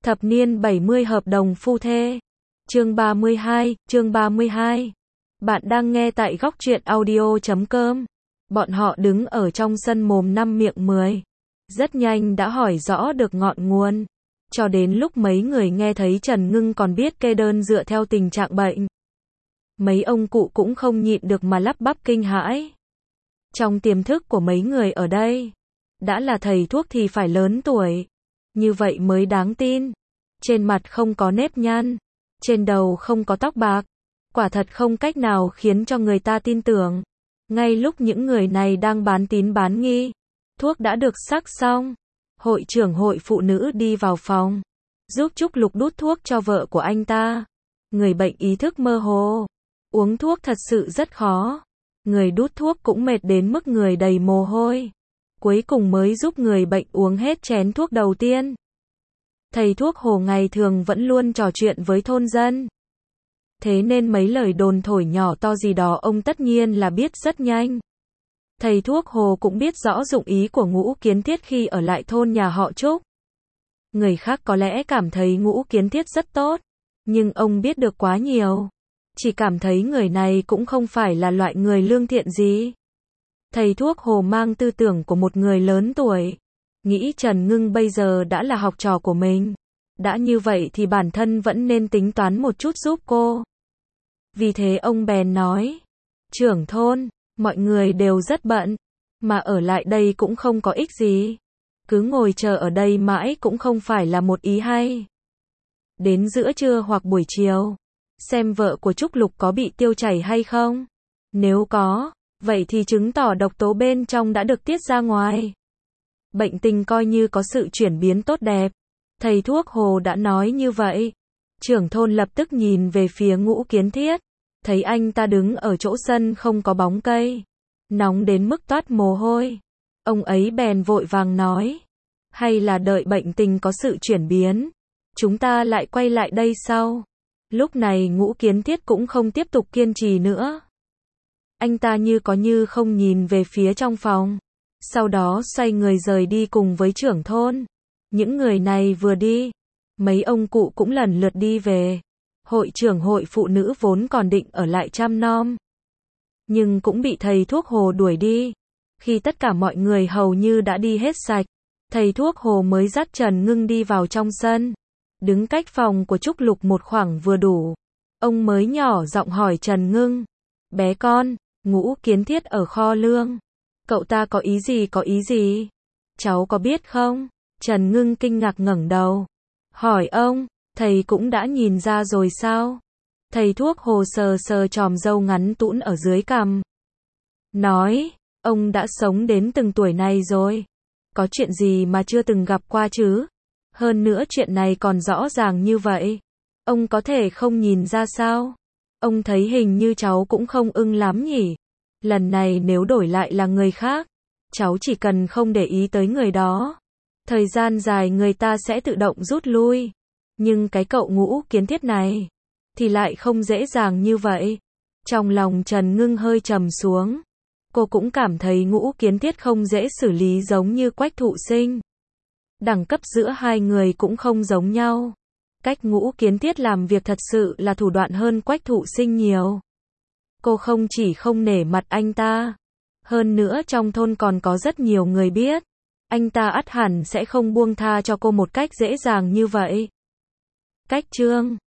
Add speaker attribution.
Speaker 1: Thập niên 70 hợp đồng phu thê. Chương 32. Bạn đang nghe tại góc truyện audio.com. Bọn họ đứng ở trong sân mồm năm miệng 10. Rất nhanh đã hỏi rõ được ngọn nguồn. Cho đến lúc mấy người nghe thấy Trần Ngưng còn biết kê đơn dựa theo tình trạng bệnh. Mấy ông cụ cũng không nhịn được mà lắp bắp kinh hãi. Trong tiềm thức của mấy người ở đây, đã là thầy thuốc thì phải lớn tuổi. Như vậy mới đáng tin. Trên mặt không có nếp nhăn, trên đầu không có tóc bạc. Quả thật không cách nào khiến cho người ta tin tưởng. Ngay lúc những người này đang bán tín bán nghi, thuốc đã được sắc xong. Hội trưởng hội phụ nữ đi vào phòng, giúp Trúc Lục đút thuốc cho vợ của anh ta. Người bệnh ý thức mơ hồ, uống thuốc thật sự rất khó. Người đút thuốc cũng mệt đến mức người đầy mồ hôi. Cuối cùng mới giúp người bệnh uống hết chén thuốc đầu tiên. Thầy thuốc Hồ ngày thường vẫn luôn trò chuyện với thôn dân. Thế nên mấy lời đồn thổi nhỏ to gì đó ông tất nhiên là biết rất nhanh. Thầy thuốc Hồ cũng biết rõ dụng ý của Ngũ Kiến Thiết khi ở lại thôn nhà họ Trúc. Người khác có lẽ cảm thấy Ngũ Kiến Thiết rất tốt, nhưng ông biết được quá nhiều. Chỉ cảm thấy người này cũng không phải là loại người lương thiện gì. Thầy thuốc Hồ mang tư tưởng của một người lớn tuổi. Nghĩ Trần Ngưng bây giờ đã là học trò của mình. Đã như vậy thì bản thân vẫn nên tính toán một chút giúp cô. Vì thế ông bèn nói, trưởng thôn, mọi người đều rất bận, mà ở lại đây cũng không có ích gì. Cứ ngồi chờ ở đây mãi cũng không phải là một ý hay. Đến giữa trưa hoặc buổi chiều, xem vợ của Trúc Lục có bị tiêu chảy hay không. Nếu có, vậy thì chứng tỏ độc tố bên trong đã được tiết ra ngoài. Bệnh tình coi như có sự chuyển biến tốt đẹp. Thầy thuốc Hồ đã nói như vậy. Trưởng thôn lập tức nhìn về phía Ngũ Kiến Thiết. Thấy anh ta đứng ở chỗ sân không có bóng cây. Nóng đến mức toát mồ hôi. Ông ấy bèn vội vàng nói. Hay là đợi bệnh tình có sự chuyển biến, chúng ta lại quay lại đây sau. Lúc này Ngũ Kiến Thiết cũng không tiếp tục kiên trì nữa. Anh ta như có như không nhìn về phía trong phòng. Sau đó xoay người rời đi cùng với trưởng thôn. Những người này vừa đi, mấy ông cụ cũng lần lượt đi về. Hội trưởng hội phụ nữ vốn còn định ở lại chăm nom, nhưng cũng bị thầy thuốc Hồ đuổi đi. Khi tất cả mọi người hầu như đã đi hết sạch, thầy thuốc Hồ mới dắt Trần Ngưng đi vào trong sân. Đứng cách phòng của Trúc Lục một khoảng vừa đủ. Ông mới nhỏ giọng hỏi Trần Ngưng. Bé con, Ngũ Kiến Thiết ở kho lương. Cậu ta có ý gì? Cháu có biết không? Trần Ngưng kinh ngạc ngẩng đầu. Hỏi ông, thầy cũng đã nhìn ra rồi sao? Thầy thuốc Hồ sờ sờ chòm râu ngắn tũn ở dưới cằm. Nói, ông đã sống đến từng tuổi này rồi. Có chuyện gì mà chưa từng gặp qua chứ? Hơn nữa chuyện này còn rõ ràng như vậy. Ông có thể không nhìn ra sao? Ông thấy hình như cháu cũng không ưng lắm nhỉ? Lần này nếu đổi lại là người khác, cháu chỉ cần không để ý tới người đó. Thời gian dài người ta sẽ tự động rút lui. Nhưng cái cậu Ngũ Kiến Thiết này, thì lại không dễ dàng như vậy. Trong lòng Trần Ngưng hơi trầm xuống. Cô cũng cảm thấy Ngũ Kiến Thiết không dễ xử lý giống như Quách Thụ Sinh. Đẳng cấp giữa hai người cũng không giống nhau. Cách Ngũ Kiến Thiết làm việc thật sự là thủ đoạn hơn Quách Thụ Sinh nhiều. Cô không chỉ không nể mặt anh ta, hơn nữa trong thôn còn có rất nhiều người biết. Anh ta ắt hẳn sẽ không buông tha cho cô một cách dễ dàng như vậy. Cách chương